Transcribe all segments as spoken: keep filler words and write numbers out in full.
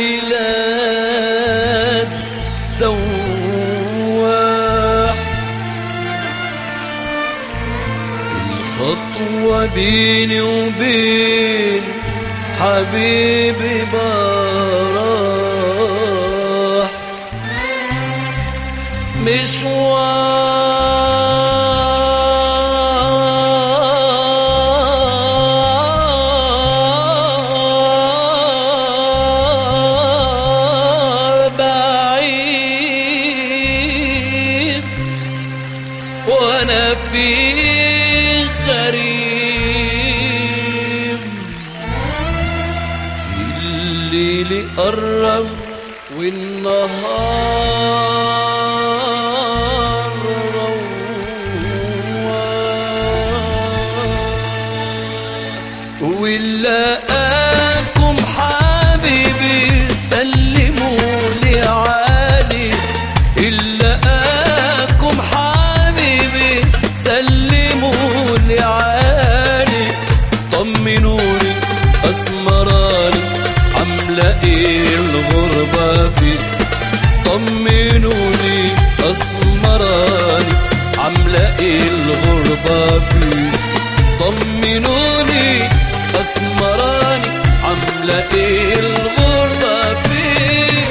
البلاد سواح، الخطوة بيني وبين حبيبي براح، مشوار بعيد وانا في غريب، الليل قرب والنهار روح، ولقاكم حبيبي سلموا لي عالي، لقاكم حبيبي سلموا لي عالي، طمنوني اسمراني عامله ايه الغربه فيه، طمنوني اسمراني عامله ايه الغربه فيه، طمنوني اسمراني عامله ايه الغربه فيه.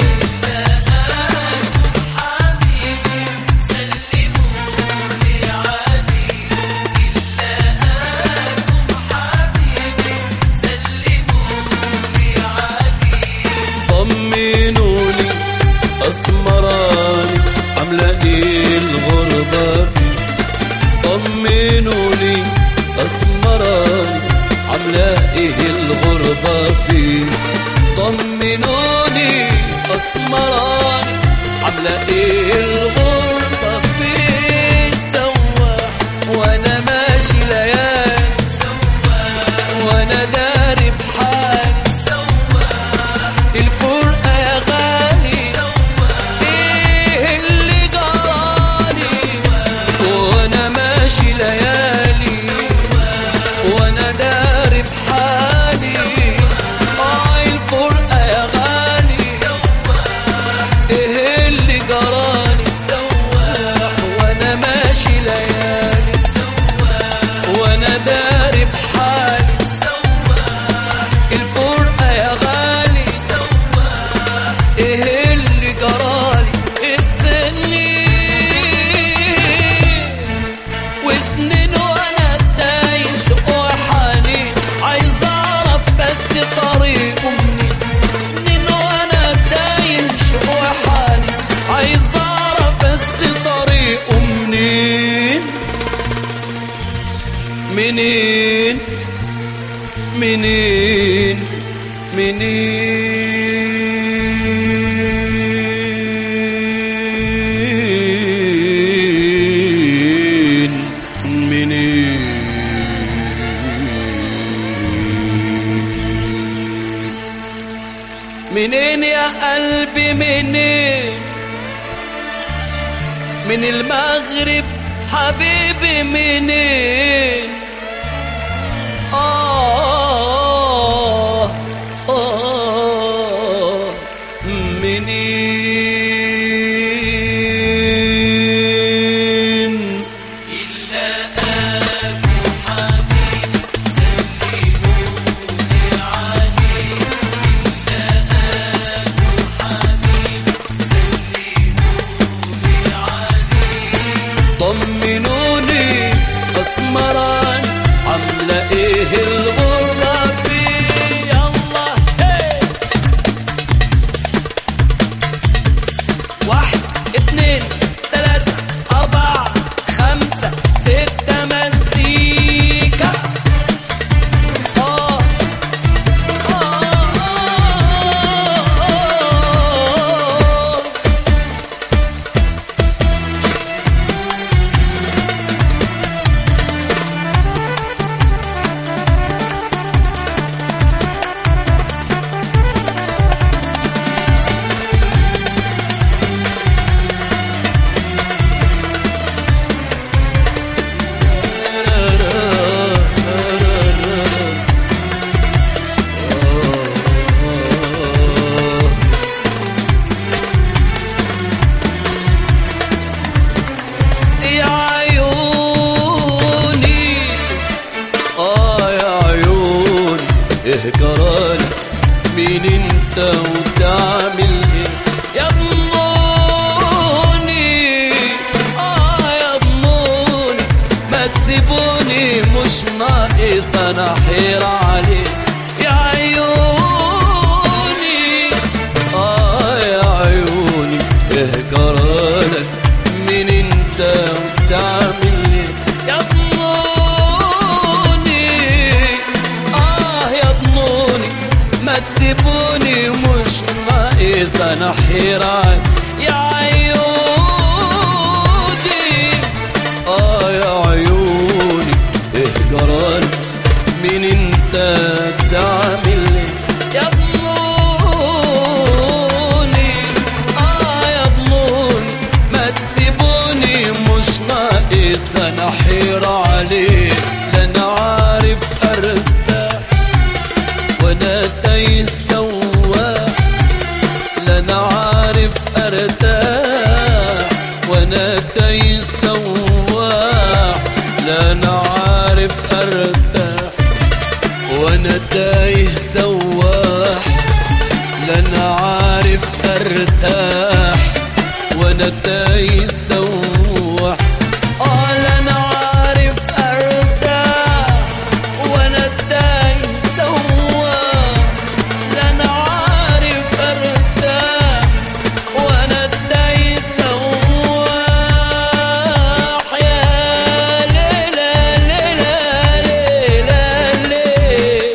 طمنوني اسمراني عامله ايه الغربه فيه، طمنوني اسمراني عامله ايه الغربه فيه، طمنوني اسمراني عامله ايه الغربه فيه. سواح وانا ماشي ليالي، وانا داري بحالي، الفرقه يا غالي ايه اللي جرالي، وانا ماشي ليالي وانا داري بحالي، اه الفرقه يا غالي ايه اللي جرالي، سواح وانا ماشي ليالي وانا داري بحالي، الفرقه يا غالي ايه اللي جرالي، السنين وسنين وانا تايه شوق وحنين، عايز اعرف بس طريقه منين، سنين وانا تايه شوق وحنين، عايز اعرف بس طريقه منين، منين منين منين منين منين يا قلبي منين، من المغرب حبيبي منين، آه آه منين، إلا أكو حبيب سلموني عليه، إلا أكو حبيب سلموني عليه، طمنوني أسمراني عامله ايه الغربه فيه. يلا هي وتعمل ايه يضنوني اه يضنوني ما تسيبوني مش ناقص انا حيرة عليه يا عيوني اه يا عيوني ايه جرالك مين انت وتعمل ايه يضنوني اه يضنوني ما تسيبوني مش ناقص انا حيران يا عيوني اه يا عيوني ايه جرالك مين انت تعمل ايه يضنوني اه يضنوني ما تسيبوني مش ناقص انا حيرة عليه لا انا عارف ارتاح وانا تايه سواح لا انا عارف ارتاح وانا تايه سواح لا انا عارف ارتاح وانا تايه سواح لا انا عارف ارتاح وانا تايه سواح اه لا انا عارف ارتاح وانا تايه سواح لا انا عارف ارتاح وانا تايه سواح يا ليلى ليلى ليلى ليلى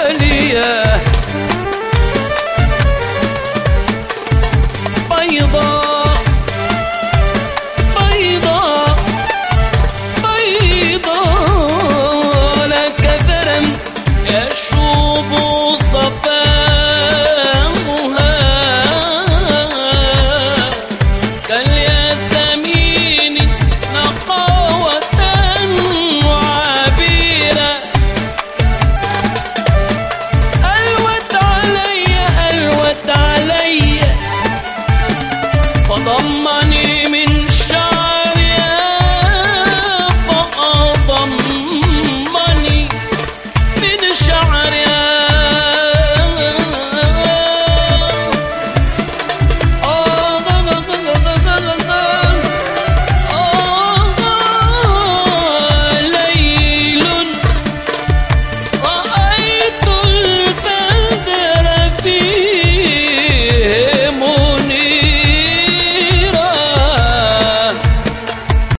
بيضاء